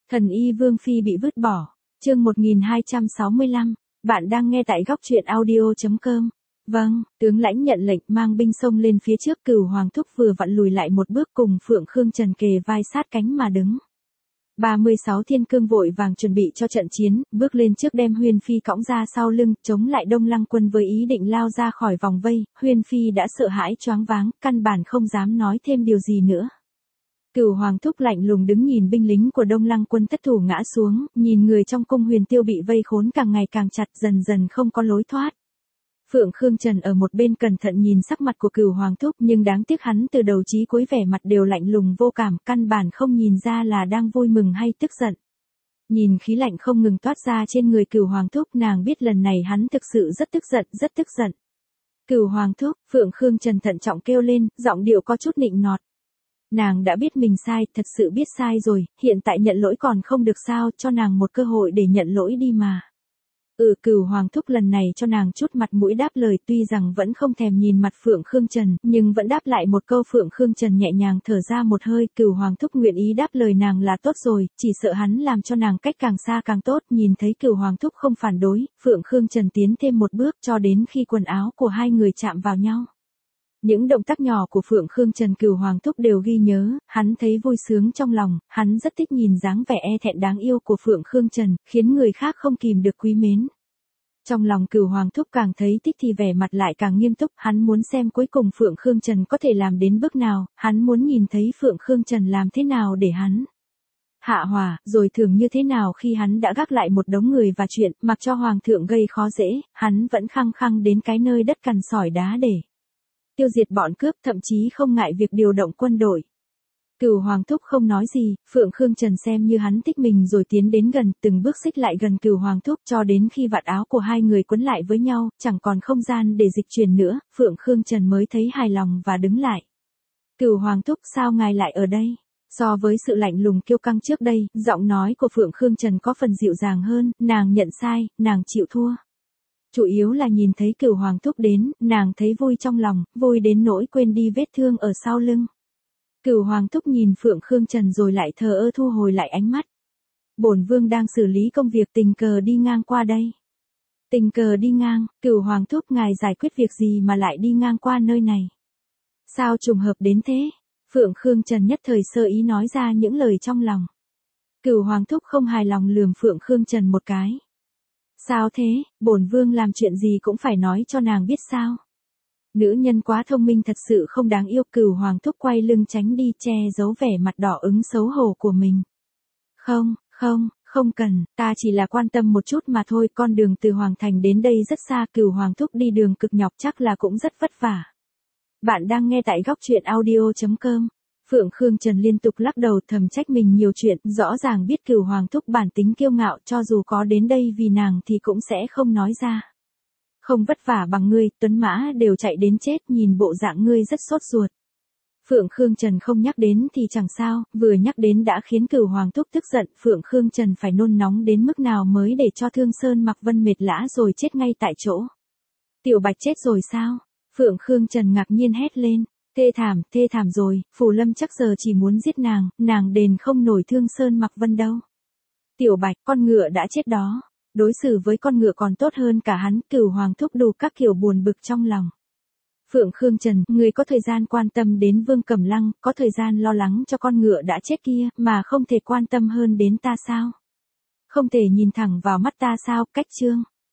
Thần y Vương Phi bị vứt bỏ. Chương 1265. Bạn đang nghe tại góc truyện audio.com. Vâng, tướng lãnh nhận lệnh mang binh xông lên phía trước. Cửu Hoàng Thúc vừa vặn lùi lại một bước cùng Phượng Khương Trần kề vai sát cánh mà đứng. 36 thiên cương vội vàng chuẩn bị cho trận chiến, bước lên trước đem Huyên Phi cõng ra sau lưng, chống lại Đông Lăng quân với ý định lao ra khỏi vòng vây. Huyên Phi đã sợ hãi choáng váng, căn bản không dám nói thêm điều gì nữa. Cửu Hoàng Thúc lạnh lùng đứng nhìn binh lính của Đông Lăng quân thất thủ ngã xuống, nhìn người trong cung Huyền Tiêu bị vây khốn càng ngày càng chặt, dần dần không có lối thoát. Phượng Khương Trần ở một bên cẩn thận nhìn sắc mặt của Cửu Hoàng Thúc, nhưng đáng tiếc hắn từ đầu chí cuối vẻ mặt đều lạnh lùng vô cảm, căn bản không nhìn ra là đang vui mừng hay tức giận. Nhìn khí lạnh không ngừng toát ra trên người Cửu Hoàng Thúc, nàng biết lần này hắn thực sự rất tức giận, rất tức giận. Cửu Hoàng Thúc, Phượng Khương Trần thận trọng kêu lên, giọng điệu có chút nịnh nọt. Nàng đã biết mình sai, thật sự biết sai rồi, hiện tại nhận lỗi còn không được sao, cho nàng một cơ hội để nhận lỗi đi mà. Cửu Hoàng Thúc lần này cho nàng chút mặt mũi đáp lời, tuy rằng vẫn không thèm nhìn mặt Phượng Khương Trần, nhưng vẫn đáp lại một câu. Phượng Khương Trần nhẹ nhàng thở ra một hơi, Cửu Hoàng Thúc nguyện ý đáp lời nàng là tốt rồi, chỉ sợ hắn làm cho nàng cách càng xa càng tốt. Nhìn thấy Cửu Hoàng Thúc không phản đối, Phượng Khương Trần tiến thêm một bước cho đến khi quần áo của hai người chạm vào nhau. Những động tác nhỏ của Phượng Khương Trần Cửu Hoàng Thúc đều ghi nhớ, hắn thấy vui sướng trong lòng, hắn rất thích nhìn dáng vẻ e thẹn đáng yêu của Phượng Khương Trần, khiến người khác không kìm được quý mến. Trong lòng Cửu Hoàng Thúc càng thấy thích thì vẻ mặt lại càng nghiêm túc, hắn muốn xem cuối cùng Phượng Khương Trần có thể làm đến bước nào, hắn muốn nhìn thấy Phượng Khương Trần làm thế nào để hắn hạ hỏa, rồi thường như thế nào khi hắn đã gác lại một đống người và chuyện, mặc cho Hoàng thượng gây khó dễ, hắn vẫn khăng khăng đến cái nơi đất cằn sỏi đá để tiêu diệt bọn cướp, thậm chí không ngại việc điều động quân đội. Cửu Hoàng Thúc không nói gì, Phượng Khương Trần xem như hắn thích mình rồi tiến đến gần, từng bước xích lại gần Cửu Hoàng Thúc cho đến khi vạt áo của hai người quấn lại với nhau, chẳng còn không gian để dịch chuyển nữa, Phượng Khương Trần mới thấy hài lòng và đứng lại. Cửu Hoàng Thúc, sao ngài lại ở đây? So với sự lạnh lùng kiêu căng trước đây, giọng nói của Phượng Khương Trần có phần dịu dàng hơn, nàng nhận sai, nàng chịu thua. Chủ yếu là nhìn thấy Cửu Hoàng Thúc đến, nàng thấy vui trong lòng, vui đến nỗi quên đi vết thương ở sau lưng. Cửu Hoàng Thúc nhìn Phượng Khương Trần rồi lại thờ ơ thu hồi lại ánh mắt. Bổn vương đang xử lý công việc, tình cờ đi ngang qua đây. Tình cờ đi ngang, Cửu Hoàng Thúc, ngài giải quyết việc gì mà lại đi ngang qua nơi này? Sao trùng hợp đến thế? Phượng Khương Trần nhất thời sơ ý nói ra những lời trong lòng. Cửu Hoàng Thúc không hài lòng lườm Phượng Khương Trần một cái. Sao thế, bổn vương làm chuyện gì cũng phải nói cho nàng biết sao? Nữ nhân quá thông minh thật sự không đáng yêu. Cửu Hoàng Thúc quay lưng tránh đi, che giấu vẻ mặt đỏ ửng xấu hổ của mình. Không cần, ta chỉ là quan tâm một chút mà thôi, con đường từ Hoàng Thành đến đây rất xa, Cửu Hoàng Thúc đi đường cực nhọc chắc là cũng rất vất vả. Bạn đang nghe tại góc truyện audio.com. Phượng Khương Trần liên tục lắc đầu, thầm trách mình nhiều chuyện, rõ ràng biết Cửu Hoàng Thúc bản tính kiêu ngạo, cho dù có đến đây vì nàng thì cũng sẽ không nói ra. Không vất vả bằng ngươi, tuấn mã đều chạy đến chết, nhìn bộ dạng ngươi rất sốt ruột. Phượng Khương Trần không nhắc đến thì chẳng sao, vừa nhắc đến đã khiến Cửu Hoàng Thúc tức giận. Phượng Khương Trần phải nôn nóng đến mức nào mới để cho Thương Sơn Mặc Vân mệt lã rồi chết ngay tại chỗ? Tiểu Bạch chết rồi sao? Phượng Khương Trần ngạc nhiên hét lên. Thê thảm rồi, Phù Lâm chắc giờ chỉ muốn giết nàng đền không nổi Thương Sơn Mặc Vân đâu. Tiểu Bạch, con ngựa đã chết đó. Đối xử với con ngựa còn tốt hơn cả hắn. Cửu Hoàng Thúc đủ các kiểu buồn bực trong lòng. Phượng Khương Trần, người có thời gian quan tâm đến Vương Cẩm Lăng, có thời gian lo lắng cho con ngựa đã chết kia, mà không thể quan tâm hơn đến ta sao? Không thể nhìn thẳng vào mắt ta sao? Cách trương.